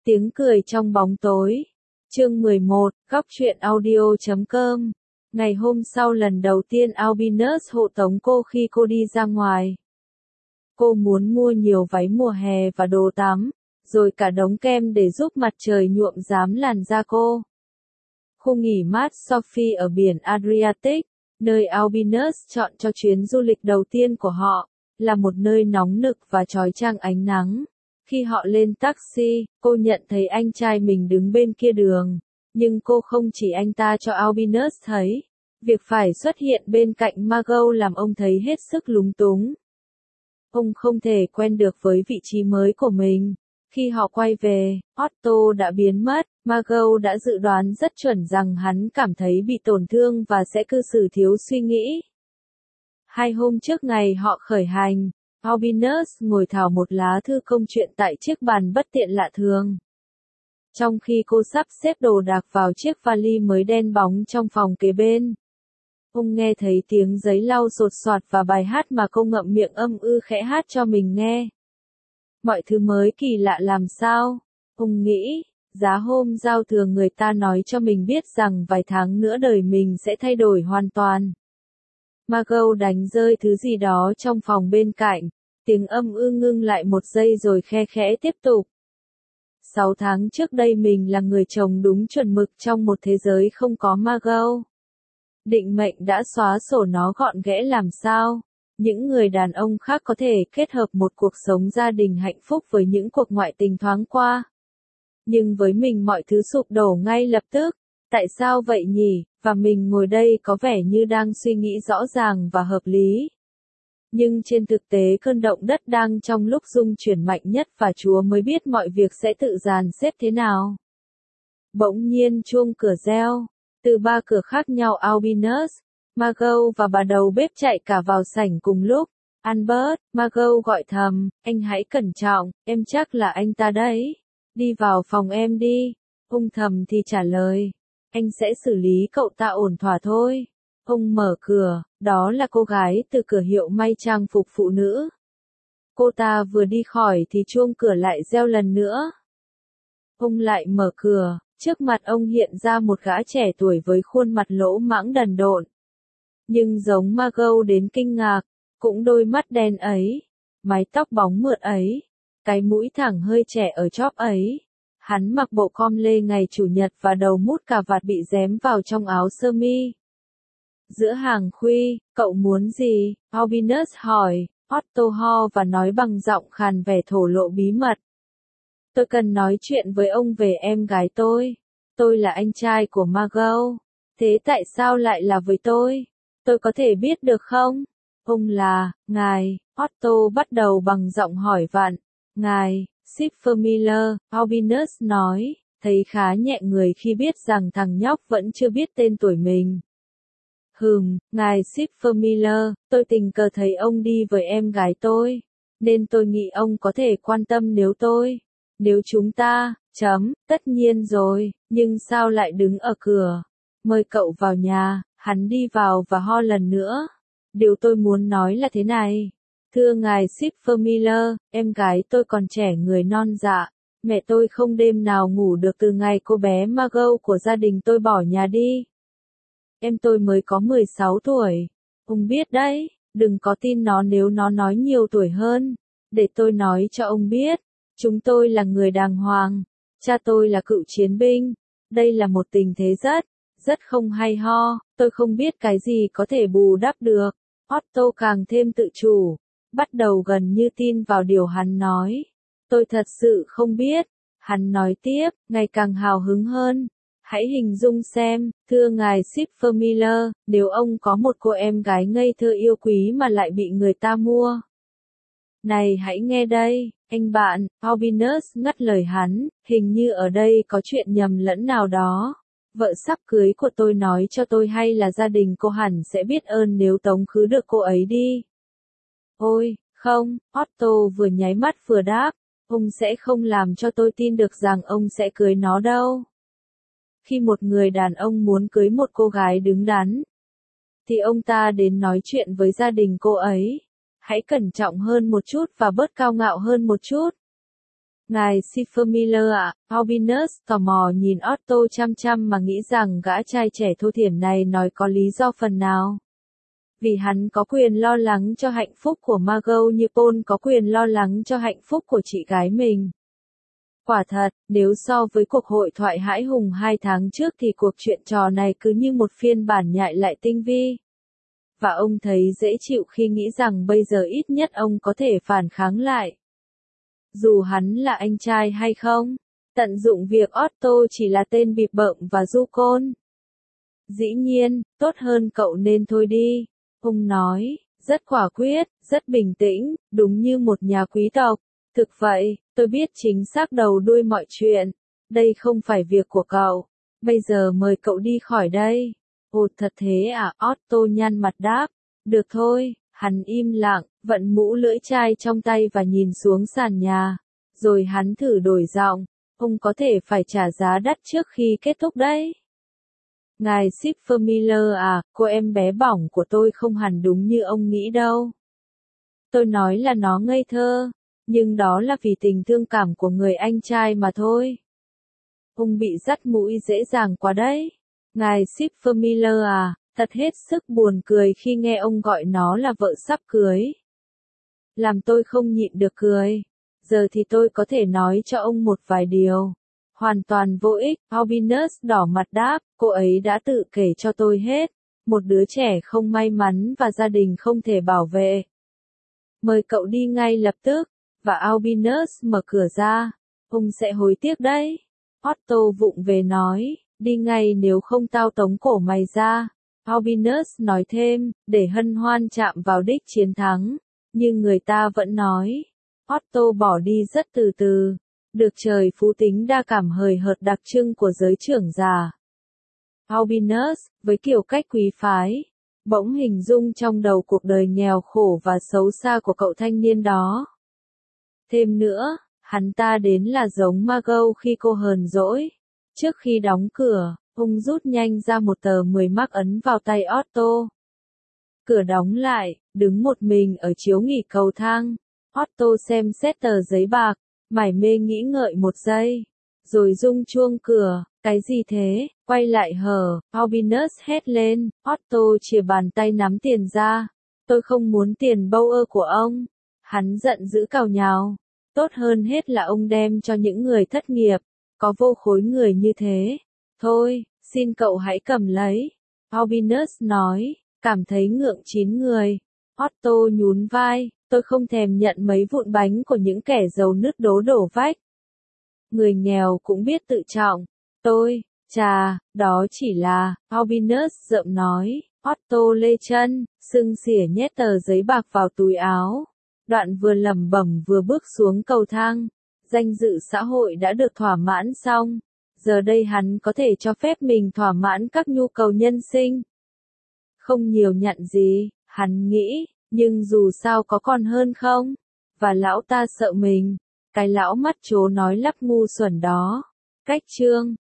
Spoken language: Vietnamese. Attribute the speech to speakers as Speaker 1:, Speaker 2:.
Speaker 1: Tiếng cười trong bóng tối. Chương 11, Góc truyện audio.com. Ngày hôm sau lần đầu tiên Albinus hộ tống cô khi cô đi ra ngoài. Cô muốn mua nhiều váy mùa hè và đồ tắm, rồi cả đống kem để giúp mặt trời nhuộm rám làn da cô. Khu nghỉ mát Sophie ở biển Adriatic, nơi Albinus chọn cho chuyến du lịch đầu tiên của họ, là một nơi nóng nực và chói chang ánh nắng. Khi họ lên taxi, cô nhận thấy anh trai mình đứng bên kia đường, nhưng cô không chỉ anh ta cho Albinus thấy. Việc phải xuất hiện bên cạnh Margot làm ông thấy hết sức lúng túng. Ông không thể quen được với vị trí mới của mình. Khi họ quay về, Otto đã biến mất. Margot đã dự đoán rất chuẩn rằng hắn cảm thấy bị tổn thương và sẽ cư xử thiếu suy nghĩ. 2 hôm trước ngày họ khởi hành, Albinus ngồi thảo một lá thư công chuyện tại chiếc bàn bất tiện lạ thường. Trong khi cô sắp xếp đồ đạc vào chiếc vali mới đen bóng trong phòng kế bên, ông nghe thấy tiếng giấy lau sột soạt và bài hát mà cô ngậm miệng âm ư khẽ hát cho mình nghe. Mọi thứ mới kỳ lạ làm sao? Ông nghĩ, giá hôm giao thừa người ta nói cho mình biết rằng vài tháng nữa đời mình sẽ thay đổi hoàn toàn. Margot đánh rơi thứ gì đó trong phòng bên cạnh, tiếng âm ư ngưng lại một giây rồi khe khẽ tiếp tục. 6 tháng trước đây mình là người chồng đúng chuẩn mực trong một thế giới không có Margot. Định mệnh đã xóa sổ nó gọn ghẽ làm sao? Những người đàn ông khác có thể kết hợp một cuộc sống gia đình hạnh phúc với những cuộc ngoại tình thoáng qua. Nhưng với mình mọi thứ sụp đổ ngay lập tức. Tại sao vậy nhỉ? Và mình ngồi đây có vẻ như đang suy nghĩ rõ ràng và hợp lý. Nhưng trên thực tế cơn động đất đang trong lúc rung chuyển mạnh nhất và Chúa mới biết mọi việc sẽ tự dàn xếp thế nào. Bỗng nhiên chuông cửa reo. Từ 3 cửa khác nhau Albinus, Margot và bà đầu bếp chạy cả vào sảnh cùng lúc. Albert, Margot gọi thầm, anh hãy cẩn trọng, em chắc là anh ta đấy. Đi vào phòng em đi. Ông thầm thì trả lời. Anh sẽ xử lý cậu ta ổn thỏa thôi. Ông mở cửa, đó là cô gái từ cửa hiệu may trang phục phụ nữ. Cô ta vừa đi khỏi thì chuông cửa lại reo lần nữa. Ông lại mở cửa, trước mặt ông hiện ra một gã trẻ tuổi với khuôn mặt lỗ mãng đần độn. Nhưng giống Margot đến kinh ngạc, cũng đôi mắt đen ấy, mái tóc bóng mượt ấy, cái mũi thẳng hơi trẻ ở chóp ấy. Hắn mặc bộ com lê ngày Chủ nhật và đầu mút cà vạt bị rém vào trong áo sơ mi. Giữa hàng khuy, cậu muốn gì? Albinus hỏi. Otto ho và nói bằng giọng khàn vẻ thổ lộ bí mật. Tôi cần nói chuyện với ông về em gái tôi. Tôi là anh trai của Margot. Thế tại sao lại là với tôi? Tôi có thể biết được không? Ông là, ngài, Otto bắt đầu bằng giọng hỏi vặn. Ngài, Schiffer Miller, Albinus nói, thấy khá nhẹ người khi biết rằng thằng nhóc vẫn chưa biết tên tuổi mình. Ngài Schiffer Miller, tôi tình cờ thấy ông đi với em gái tôi, nên tôi nghĩ ông có thể quan tâm nếu chúng ta, tất nhiên rồi, nhưng sao lại đứng ở cửa? Mời cậu vào nhà, hắn đi vào và ho lần nữa. Điều tôi muốn nói là thế này. Thưa ngài Schiffer Miller, em gái tôi còn trẻ người non dạ. Mẹ tôi không đêm nào ngủ được từ ngày cô bé Margot của gia đình tôi bỏ nhà đi. Em tôi mới có 16 tuổi. Ông biết đấy, đừng có tin nó nếu nó nói nhiều tuổi hơn. Để tôi nói cho ông biết, chúng tôi là người đàng hoàng. Cha tôi là cựu chiến binh. Đây là một tình thế rất không hay ho. Tôi không biết cái gì có thể bù đắp được. Otto càng thêm tự chủ, bắt đầu gần như tin vào điều hắn nói. Tôi thật sự không biết. Hắn nói tiếp, ngày càng hào hứng hơn. Hãy hình dung xem, thưa ngài Schiffer Miller, nếu ông có một cô em gái ngây thơ yêu quý mà lại bị người ta mua. Này hãy nghe đây, anh bạn, Albinus ngắt lời hắn, hình như ở đây có chuyện nhầm lẫn nào đó. Vợ sắp cưới của tôi nói cho tôi hay là gia đình cô hẳn sẽ biết ơn nếu tống khứ được cô ấy đi. Ôi, không, Otto vừa nháy mắt vừa đáp, ông sẽ không làm cho tôi tin được rằng ông sẽ cưới nó đâu. Khi một người đàn ông muốn cưới một cô gái đứng đắn, thì ông ta đến nói chuyện với gia đình cô ấy. Hãy cẩn trọng hơn một chút và bớt cao ngạo hơn một chút. Ngài Schiffer Miller ạ, Albinus tò mò nhìn Otto chăm chăm mà nghĩ rằng gã trai trẻ thô thiển này nói có lý do phần nào. Vì hắn có quyền lo lắng cho hạnh phúc của Margot như Paul có quyền lo lắng cho hạnh phúc của chị gái mình. Quả thật, nếu so với cuộc hội thoại hãi hùng 2 tháng trước thì cuộc chuyện trò này cứ như một phiên bản nhại lại tinh vi. Và ông thấy dễ chịu khi nghĩ rằng bây giờ ít nhất ông có thể phản kháng lại. Dù hắn là anh trai hay không, tận dụng việc Otto chỉ là tên bịp bợm và du côn. Dĩ nhiên, tốt hơn cậu nên thôi đi, ông nói, rất quả quyết, rất bình tĩnh, đúng như một nhà quý tộc. Thực vậy, tôi biết chính xác đầu đuôi mọi chuyện. Đây không phải việc của cậu. Bây giờ mời cậu đi khỏi đây. Ồ thật thế à, Otto nhăn mặt đáp. Được thôi, hắn im lặng, vận mũ lưỡi chai trong tay và nhìn xuống sàn nhà. Rồi hắn thử đổi giọng. Ông có thể phải trả giá đắt trước khi kết thúc đấy. Ngài Schiffer Miller à, cô em bé bỏng của tôi không hẳn đúng như ông nghĩ đâu. Tôi nói là nó ngây thơ. Nhưng đó là vì tình thương cảm của người anh trai mà thôi. Ông bị dắt mũi dễ dàng quá đấy. Ngài Schiffer Miller à, thật hết sức buồn cười khi nghe ông gọi nó là vợ sắp cưới. Làm tôi không nhịn được cười. Giờ thì tôi có thể nói cho ông một vài điều. Hoàn toàn vô ích, Albinus đỏ mặt đáp, cô ấy đã tự kể cho tôi hết. Một đứa trẻ không may mắn và gia đình không thể bảo vệ. Mời cậu đi ngay lập tức. Và Albinus mở cửa ra. Ông sẽ hối tiếc đấy. Otto vụng về nói, đi ngay nếu không tao tống cổ mày ra. Albinus nói thêm, để hân hoan chạm vào đích chiến thắng. Nhưng người ta vẫn nói. Otto bỏ đi rất từ từ. Được trời phú tính đa cảm hời hợt đặc trưng của giới trưởng già. Albinus, với kiểu cách quý phái, bỗng hình dung trong đầu cuộc đời nghèo khổ và xấu xa của cậu thanh niên đó. Thêm nữa, hắn ta đến là giống Margot khi cô hờn dỗi. Trước khi đóng cửa, ông rút nhanh ra một tờ 10 mark ấn vào tay Otto. Cửa đóng lại, đứng một mình ở chiếu nghỉ cầu thang. Otto xem xét tờ giấy bạc, mải mê nghĩ ngợi một giây. Rồi rung chuông cửa, cái gì thế, quay lại hở, Albinus hét lên, Otto chìa bàn tay nắm tiền ra. Tôi không muốn tiền Bauer của ông. Hắn giận dữ càu nhào. Tốt hơn hết là ông đem cho những người thất nghiệp, có vô khối người như thế. Thôi, xin cậu hãy cầm lấy. Albinus nói, cảm thấy ngượng chín người. Otto nhún vai, tôi không thèm nhận mấy vụn bánh của những kẻ giàu nứt đố đổ vách. Người nghèo cũng biết tự trọng. Chà, đó chỉ là, Albinus rợm nói. Otto lê chân, sưng xỉa nhét tờ giấy bạc vào túi áo. Đoạn vừa lẩm bẩm vừa bước xuống cầu thang. Danh dự xã hội đã được thỏa mãn xong. Giờ đây hắn có thể cho phép mình thỏa mãn các nhu cầu nhân sinh. Không nhiều nhặn gì, hắn nghĩ, nhưng dù sao có còn hơn không? Và lão ta sợ mình. Cái lão mắt chố nói lắp ngu xuẩn đó. Cách chương